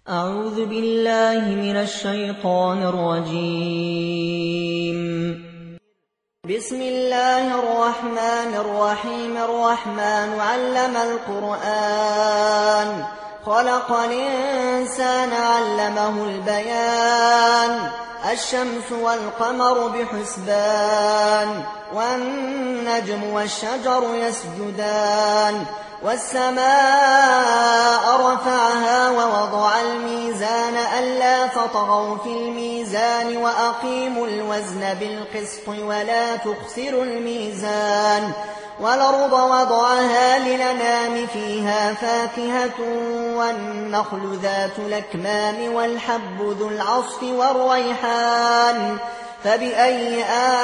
أعوذ بالله من الشيطان الرجيم. بسم الله الرحمن الرحيم. الرحمن علم القرآن، خلق الإنسان علمه البيان. الشمس والقمر بحسبان، والنجم والشجر يسجدان. والسماء رفعها ووضع الميزان ألا تطغوا في الميزان وأقيموا الوزن بالقسط ولا تخسروا الميزان. والأرض وضعها للأنام فيها فاكهة والنخل ذات الأكمام والحب ذو العصف والريحان. فبأي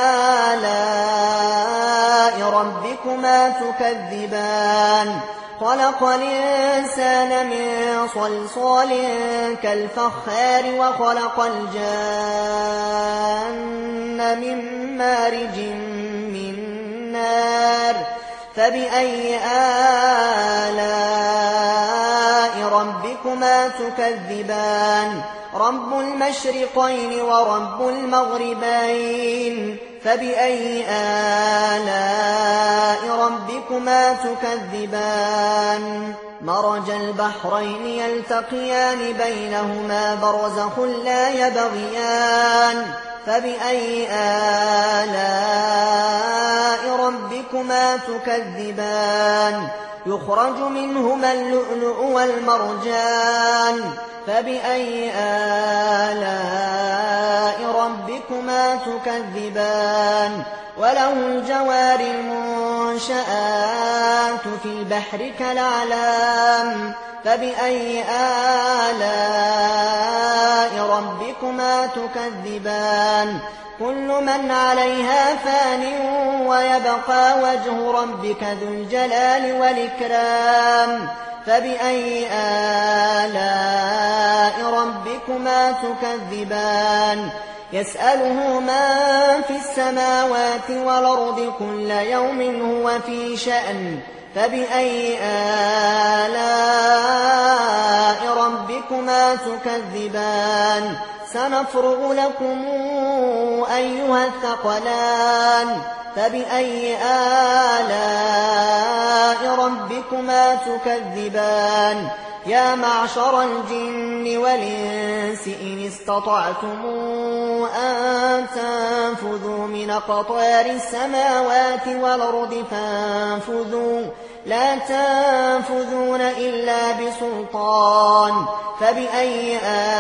آلاء ربكما تكذبان؟ خلق الإنسان من صلصال كالفخار وخلق الجان من مارج من نار. فبأي آلاء ربكما تكذبان؟ رب المشرقين ورب المغربين. فبأي آلاء ربكما تكذبان؟ مرج البحرين يلتقيان بينهما برزخ لا يبغيان. فبأي آلاء ربكما تكذبان؟ يخرج منهما اللؤلؤ والمرجان. فبأي آلاء ربكما تكذبان؟ وله الجوار المنشآت في البحر كالأعلام. فبأي آلاء ربكما تكذبان؟ كل من عليها فان ويبقى وجه ربك ذو الجلال والإكرام. فبأي آلاء ربكما تكذبان؟ يسأله من في السماوات والأرض كل يوم هو في شأن. فبأي آلاء ربكما تكذبان؟ سنفرغ لكم أيها الثقلان. فبأي آلاء ربكما تكذبان؟ يا معشر الجن والإنس إن استطعتم أن تنفذوا من أقطار السماوات والأرض فانفذوا، لا تنفذون إلا بسلطان. فبأي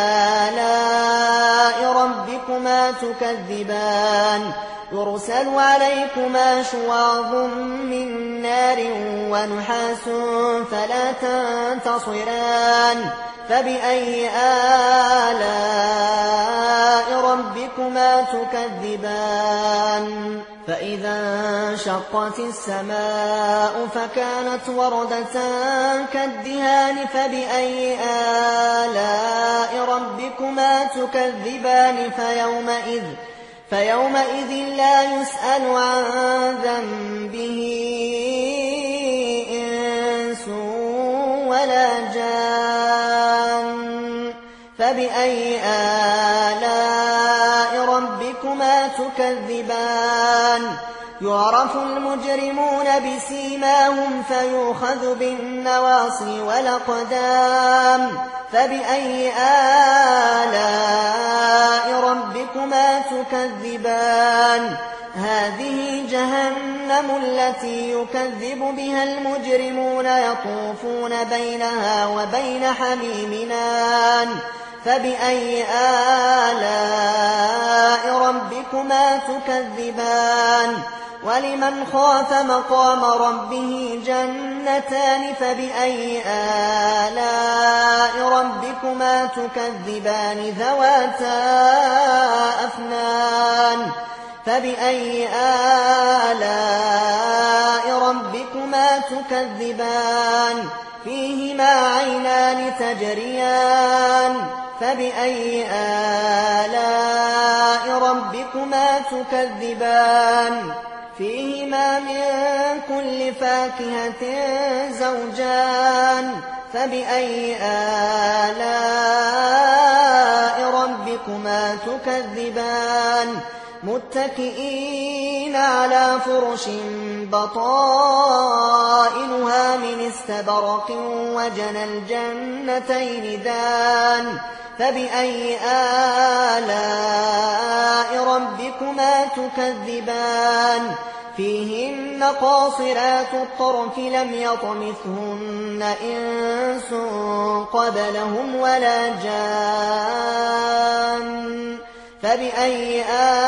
آلاء ربكما تكذبان؟ يرسل عليكما شواظ من نار ونحاس فلا تنتصران. فبأي آلاء ربكما تكذبان؟ فإذا انشقت السماء فكانت وردة كالدهان. فبأي آلاء ربكما تكذبان؟ فيومئذ لا يسأل عن ذنبه إنس ولا جان. فبأي آلاء ربكما تكذبان؟ يعرف المجرمون بسيماهم فيؤخذ بالنواصي والأقدام. فبأي آلاء ربكما تكذبان؟ هذه جهنم التي يكذب بها المجرمون يطوفون بينها وبين حميم آن. فبأي آلاء ربكما تكذبان؟ ولمن خاف مقام ربه جنتان. فبأي آلاء ربكما تكذبان؟ ذواتا أفنان. فبأي آلاء ربكما تكذبان؟ فيهما عينان تجريان. فبأي آلاء ربكما تكذبان؟ فيهما من كل فاكهة زوجان. فبأي آلاء ربكما تكذبان متكئين على فرش بطائنها من استبرق وجنى الجنتين دان فبأي آلاء ربكما تكذبان فيهن قاصرات الطرف لم يطمثهن إنس قبلهم ولا جان فبأي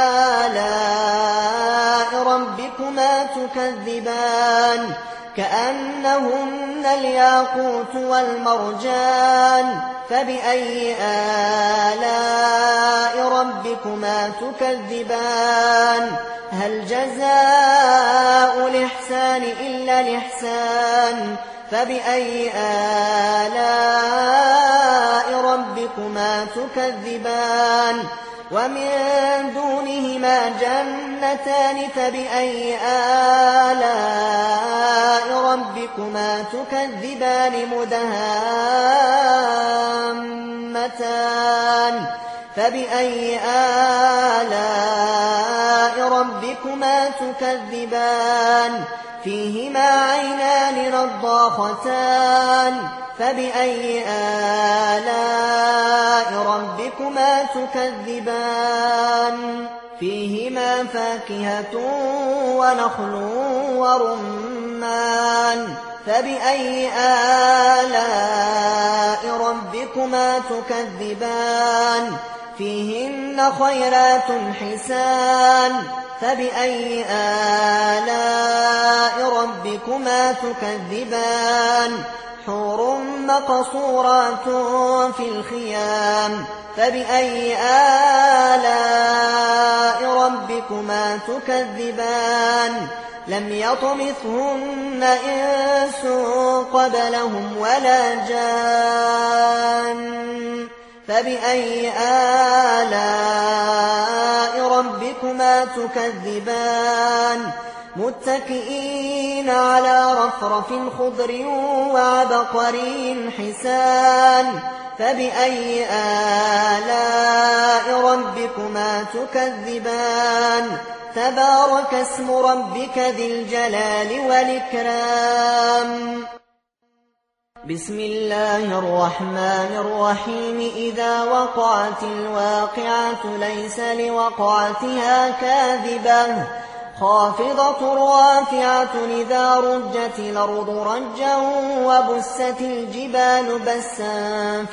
آلاء ربكما تكذبان كأنهن الياقوت والمرجان فبأي آلاء ربكما تكذبان هل جزاء الإحسان إلا الإحسان فبأي آلاء ربكما تكذبان ومن دونهما جنتان فبأي آلاء ربكما تكذبان مدهامتان فبأي آلاء ربكما تكذبان فيهما عينان نضاختان فبأي آلاء ربكما تكذبان فيهما فاكهة ونخل ورمان فبأي آلاء ربكما تكذبان فيهن خيرات حسان فبأي آلاء ربكما تكذبان حور مقصورات في الخيام فبأي آلاء ربكما تكذبان لم يطمثهن إنس قبلهم ولا جان فبأي آلاء ربكما تكذبان متكئين على رفرف خضر وعبقري حسان فبأي آلاء ربكما تكذبان تبارك اسم ربك ذي الجلال والإكرام بسم الله الرحمن الرحيم إذا وقعت الواقعة ليس لوقعتها كاذبة خافضة رافعة إذا رجت الأرض رجا وبست الجبال بسا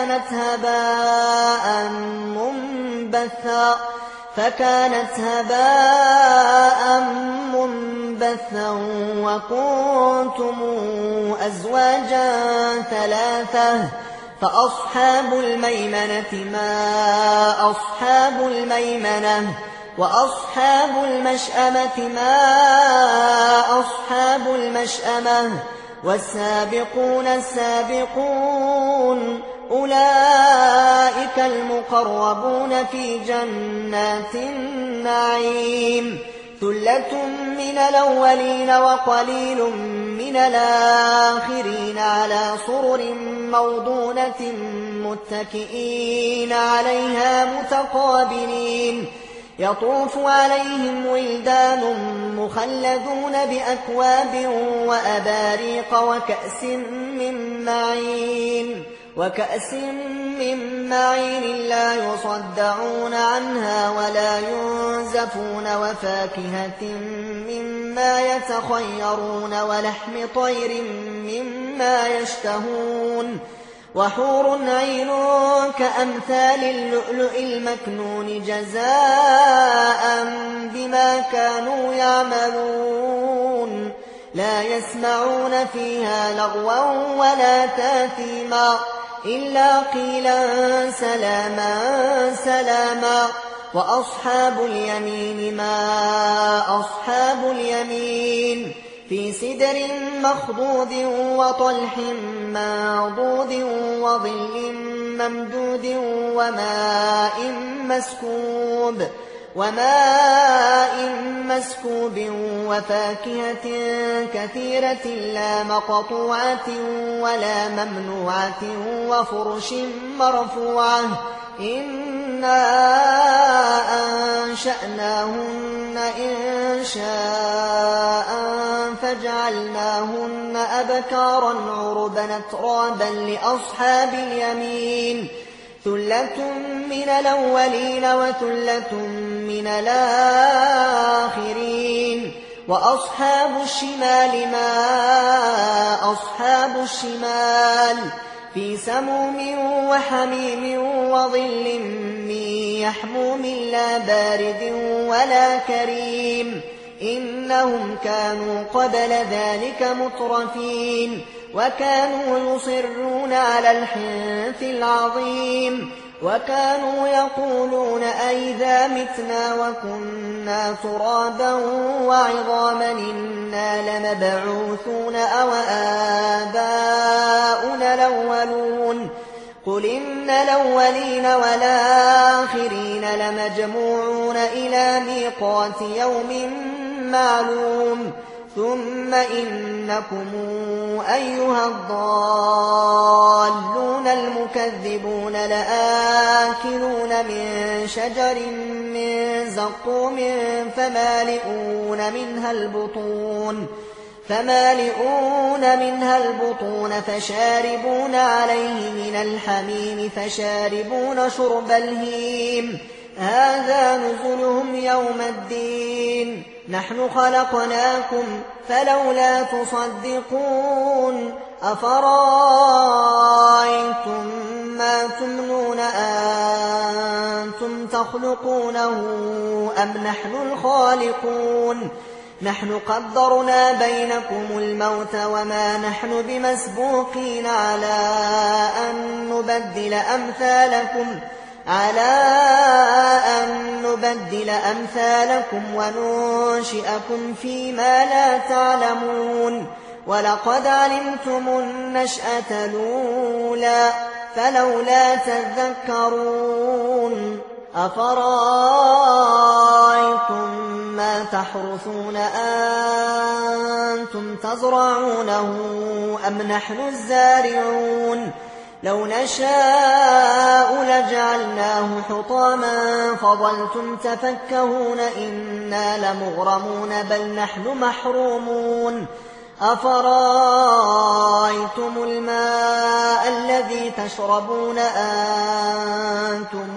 فكانت هباء منبثا وكنتم أزواجا ثلاثة فأصحاب الميمنة ما أصحاب الميمنة وأصحاب المشأمة ما أصحاب المشأمة والسابقون السابقون أولئك المقربون في جنات النعيم ثلة من الأولين وقليل من الآخرين على سرر موضونة متكئين عليها متقابلين يطوف عليهم ولدان مخلدون بأكواب وأباريق وكأس من معين لا يصدعون عنها ولا ينزفون وفاكهة مما يتخيرون ولحم طير مما يشتهون وحور عين كأمثال اللؤلؤ المكنون جزاء بما كانوا يعملون لا يسمعون فيها لغوا ولا تاثيما إلا قيلا سلاما سلاما وأصحاب اليمين ما أصحاب اليمين في سدر مخضود وطلح منضود وظل ممدود وماء مسكوب وفاكهة كثيرة لا مقطوعة ولا ممنوعة وفرش مرفوعة إنا أنشأناهن إنشاء فجعلناهن أبكارا عربا أترابا لأصحاب اليمين ثلة من الأولين وثلة من الآخرين وأصحاب الشمال ما أصحاب الشمال في سموم وحميم وظل من يحموم لا بارد ولا كريم إنهم كانوا قبل ذلك مترفين وكانوا يصرون على الحنث العظيم وكانوا يقولون أئذا متنا وكنا ترابا وعظاما إنا لمبعوثون أو آباؤنا الأولون قل إن الأولين والآخرين لمجموعون إلى ميقات يوم معلوم ثم إنكم أيها الضالون المكذبون لآكلون من شجر من زقوم فمالئون منها البطون فشاربون عليه من الحميم فشاربون شرب الهيم هذا نزلهم يوم الدين نحن خلقناكم فلولا تصدقون أفرأيتم ما تمنون أنتم تخلقونه أم نحن الخالقون نحن قدرنا بينكم الموت وما نحن بمسبوقين على أن نبدل أمثالكم وننشئكم فيما لا تعلمون ولقد علمتم النشأة الأولى فلولا تذكرون أفرأيتم ما تحرثون أنتم تزرعونه أم نحن الزارعون لو نشاء لجعلناه حطاما فظلتم تفكهون إنا لمغرمون بل نحن محرومون أفرأيتم الماء الذي تشربون أنتم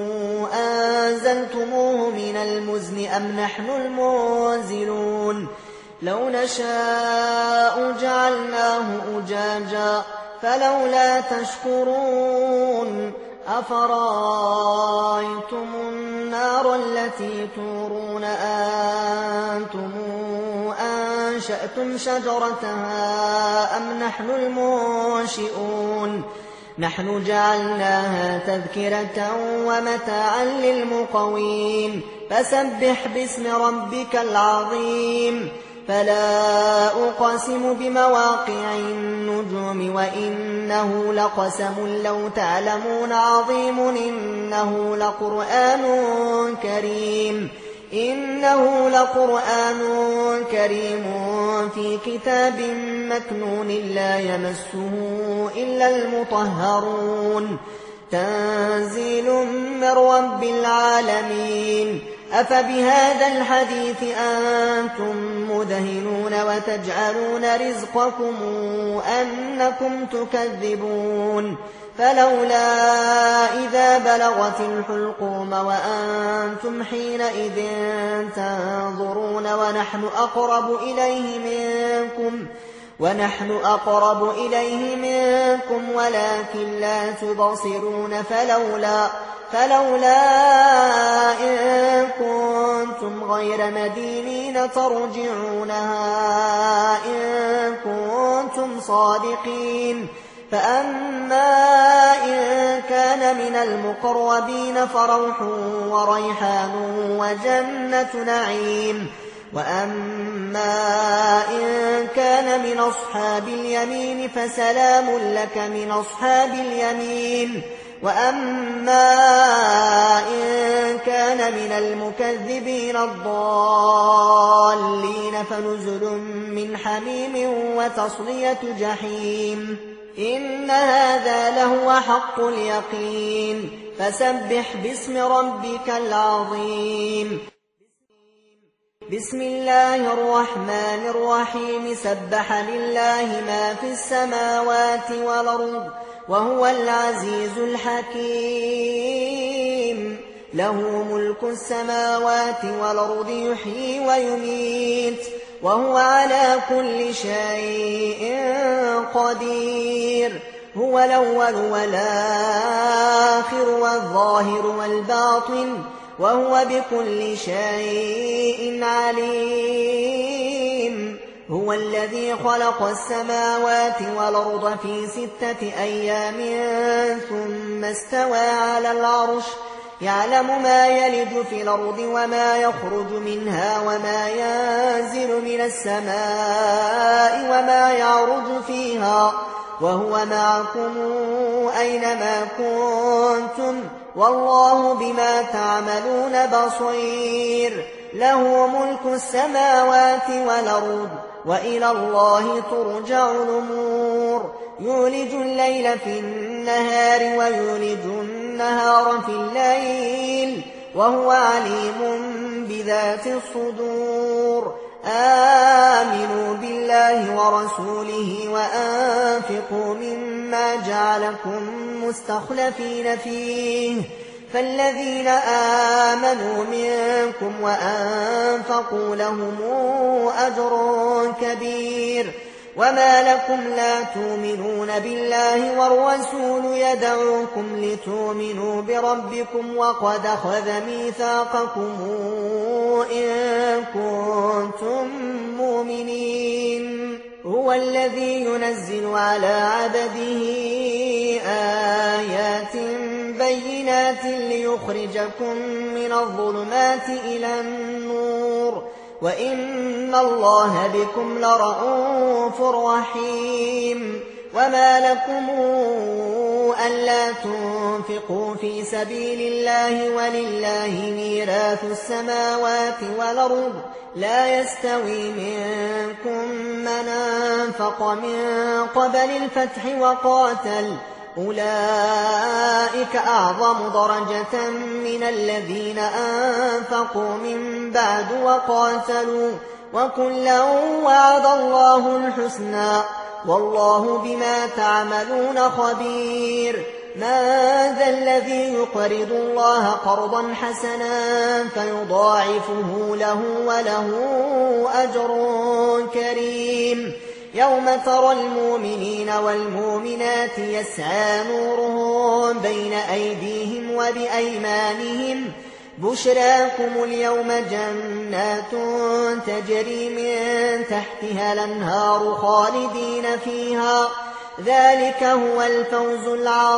أنزلتموه من المزن أم نحن المنزلون لو نشاء جعلناه أجاجا فلولا تشكرون أفرأيتم النار التي تورون أنتم أنشأتم شجرتها أم نحن المنشئون نحن جعلناها تذكرة ومتاعا للمقوين فسبح باسم ربك العظيم فلا أقسم بمواقع النجوم وإنه لقسم لو تعلمون عظيم إنه لقرآن كريم في كتاب مكنون لا يمسه إلا المطهرون تنزيل من رب العالمين أفبهذا الحديث أنتم مدهنون وتجعلون رزقكم أنكم تكذبون فلولا إذا بلغت الحلقوم وأنتم حينئذ تنظرون ونحن أقرب إليه منكم ولكن لا تبصرون فلولا إن كنتم غير مدينين ترجعونها إن كنتم صادقين فأما إن كان من المقربين فروح وريحان وجنة نعيم وأما إن كان من أصحاب اليمين فسلام لك من أصحاب اليمين وأما إن كان من المكذبين الضالين فنزل من حميم وتصلية جحيم إن هذا لهو حق اليقين فسبح باسم ربك العظيم بسم الله الرحمن الرحيم سبح لله ما في السماوات والأرض وهو العزيز الحكيم له ملك السماوات والأرض يحيي ويميت وهو على كل شيء قدير هو الأول والآخر والظاهر والباطن وهو بكل شيء عليم هو الذي خلق السماوات والأرض في 6 أيام ثم استوى على العرش يعلم ما يلج في الأرض وما يخرج منها وما ينزل من السماء وما يعرج فيها وهو معكم أينما كنتم والله بما تعملون بصير له ملك السماوات والأرض وإلى الله ترجع الأمور يولج الليل في النهار ويولج النهار في الليل وهو عليم بذات الصدور آمنوا بالله ورسوله وأنفقوا مما جعلكم مستخلفين فيه فالذين آمنوا منكم وأنفقوا لهم أجر كبير وما لكم لا تؤمنون بالله والرسول يدعوكم لتؤمنوا بربكم وقد أخذ ميثاقكم إن كنتم مؤمنين هو الذي ينزل على عبده آيات بينات ليخرجكم من الظلمات إلى النور وإن الله بكم لرءوف رحيم وما لكم ألا تنفقوا في سبيل الله ولله ميراث السماوات والأرض لا يستوي منكم من أنفق من قبل الفتح وقاتل أولئك أعظم درجة من الذين أنفقوا من بعد وقاتلوا وكلا وعد الله الحسنى والله بما تعملون خبير من ذا الذي يقرض الله قرضا حسنا فيضاعفه له وله أجر كريم يوم ترى المؤمنين والمؤمنات يسعى نورهم بين أيديهم وبأيمانهم بشراكم اليوم جنات تجري من تحتها الأنهار خالدين فيها ذلك هو الفوز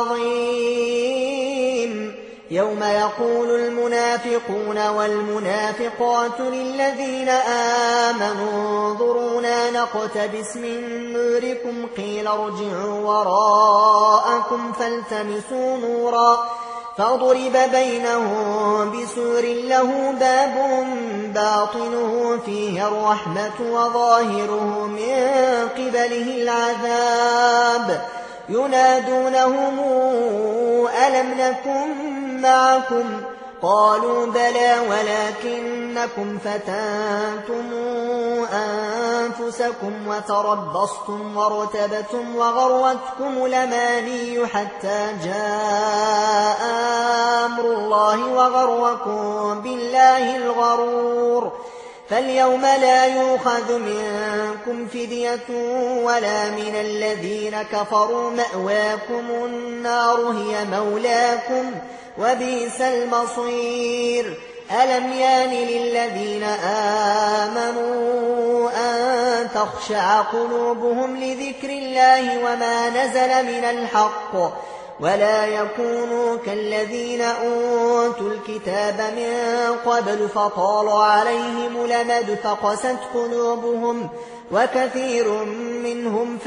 العظيم يوم يقول المنافقون والمنافقات للذين آمنوا انظرونا نقتبس من نوركم قيل ارجعوا وراءكم فالتمسوا نورا فضرب بينهم بسور له باب باطنه فيه الرحمة وظاهره من قبله العذاب ينادونهم ألم نكن معكم قالوا بلى ولكنكم فتنتم أنفسكم وتربصتم وارتبتم وغرتكم الأماني حتى جاء أمر الله وغركم بالله الغرور فاليوم لا يؤخذ منكم فدية ولا من الذين كفروا مأواكم النار هي مولاكم وبئس المصير ألم يان للذين آمنوا أن تخشع قلوبهم لذكر الله وما نزل من الحق ولا يكونوا كالذين أوتوا الكتاب من قبل فطال عليهم الأمد فقست قلوبهم وكثير منهم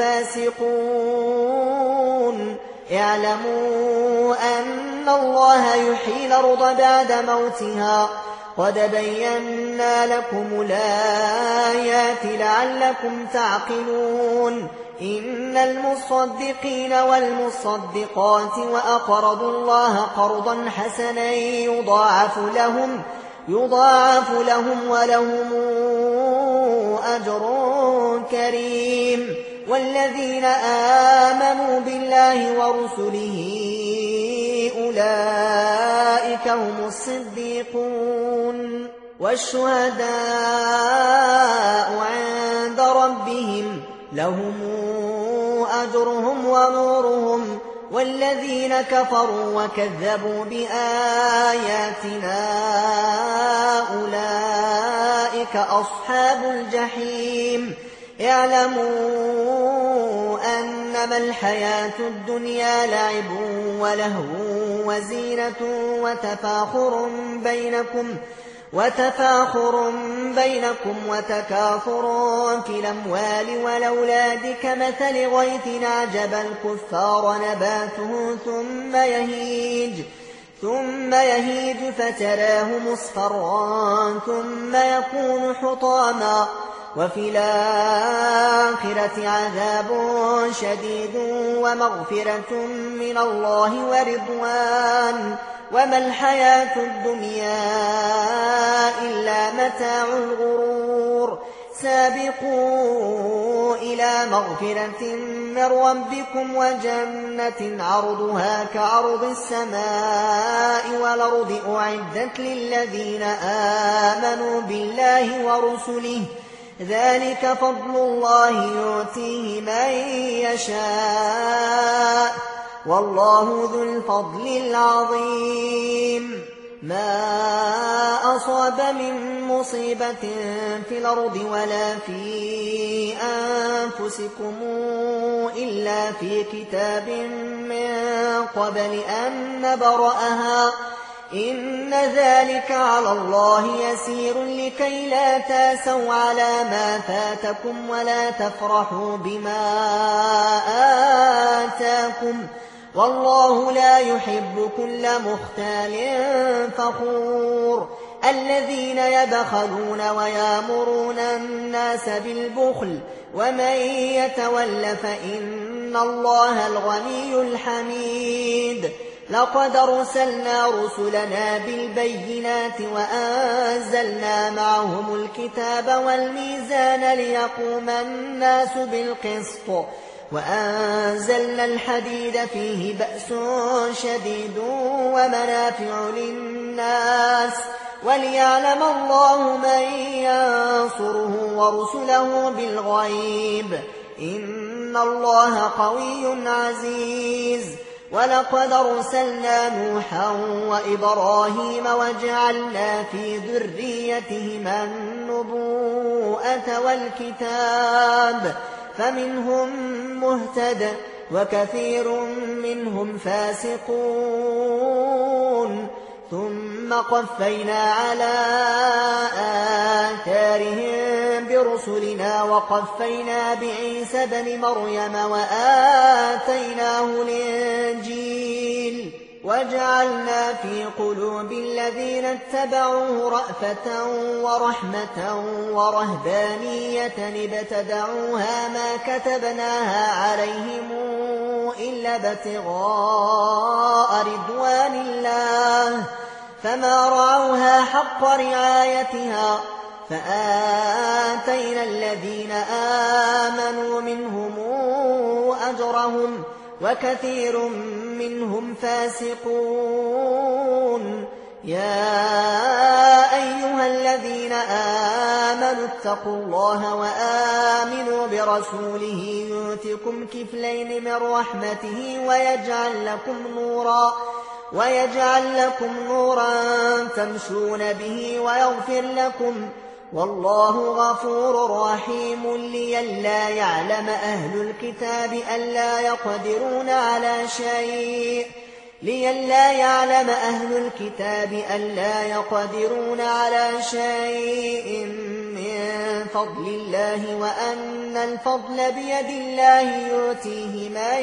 فاسقون اعلموا أن الله يحيي الأرض بعد موتها قد بينا لكم الآيات لعلكم تعقلون إن المصدقين والمصدقات وأقرضوا الله قرضا حسنا يضاعف لهم ولهم أجر كريم والذين آمنوا بالله ورسله أولئك هم الصديقون والشهداء عند ربهم لهم أجرهم ونورهم والذين كفروا وكذبوا بآياتنا أولئك أصحاب الجحيم اعلموا أنما الحياة الدنيا لعب ولهو وزينة وتفاخر بينكم وتكاثر في الأموال والأولاد كمثل غيث أعجب الكفار نباته ثم يهيج فتراه مصفرا ثم يكون حطاما وفي الآخرة عذاب شديد ومغفرة من الله ورضوان وما الحياة الدنيا إلا متاع الغرور سابقوا إلى مغفرة من ربكم وجنة عرضها كعرض السماء والأرض أعدت للذين آمنوا بالله ورسله ذلك فضل الله يؤتيه من يشاء والله ذو الفضل العظيم ما أصاب من مصيبة في الأرض ولا في أنفسكم إلا في كتاب من قبل أن نبرأها إن ذلك على الله يسير لكي لا تاسوا على ما فاتكم ولا تفرحوا بما آتاكم والله لا يحب كل مختال فخور الذين يبخلون ويامرون الناس بالبخل ومن يتول فإن الله الغني الحميد لقد أرسلنا رسلنا بالبينات وأنزلنا معهم الكتاب والميزان ليقوم الناس بالقسط وأنزلنا الحديد فيه بأس شديد ومنافع للناس وليعلم الله من ينصره ورسله بالغيب إن الله قوي عزيز ولقد أرسلنا نوحا وإبراهيم وجعلنا في ذريتهما النبوءة والكتاب فمنهم مهتد وكثير منهم فاسقون ثم قفينا على آثارهم برسلنا وقفينا بعيسى بن مريم وآتيناه الإنجيل وجعلنا في قلوب الذين اتبعوه رأفة ورحمة ورهبانية ابتدعوها ما كتبناها عليهم إلا ابتغاء رضوان الله فما رعوها حق رعايتها فآتينا الذين آمنوا منهم أجرهم وكثير منهم فاسقون يا أيها الذين آمنوا اتقوا الله وآمنوا برسوله يؤتكم كفلين من رحمته ويجعل لكم نورا تمشون به ويغفر لكم والله غفور رحيم لئلا يعلم أهل الكتاب ألا يقدرون على شيء من فضل الله وأن الفضل بيد الله يؤتيه من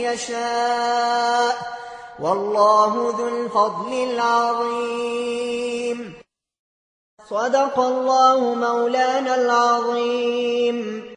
يشاء والله ذو الفضل العظيم صدق الله مولانا العظيم.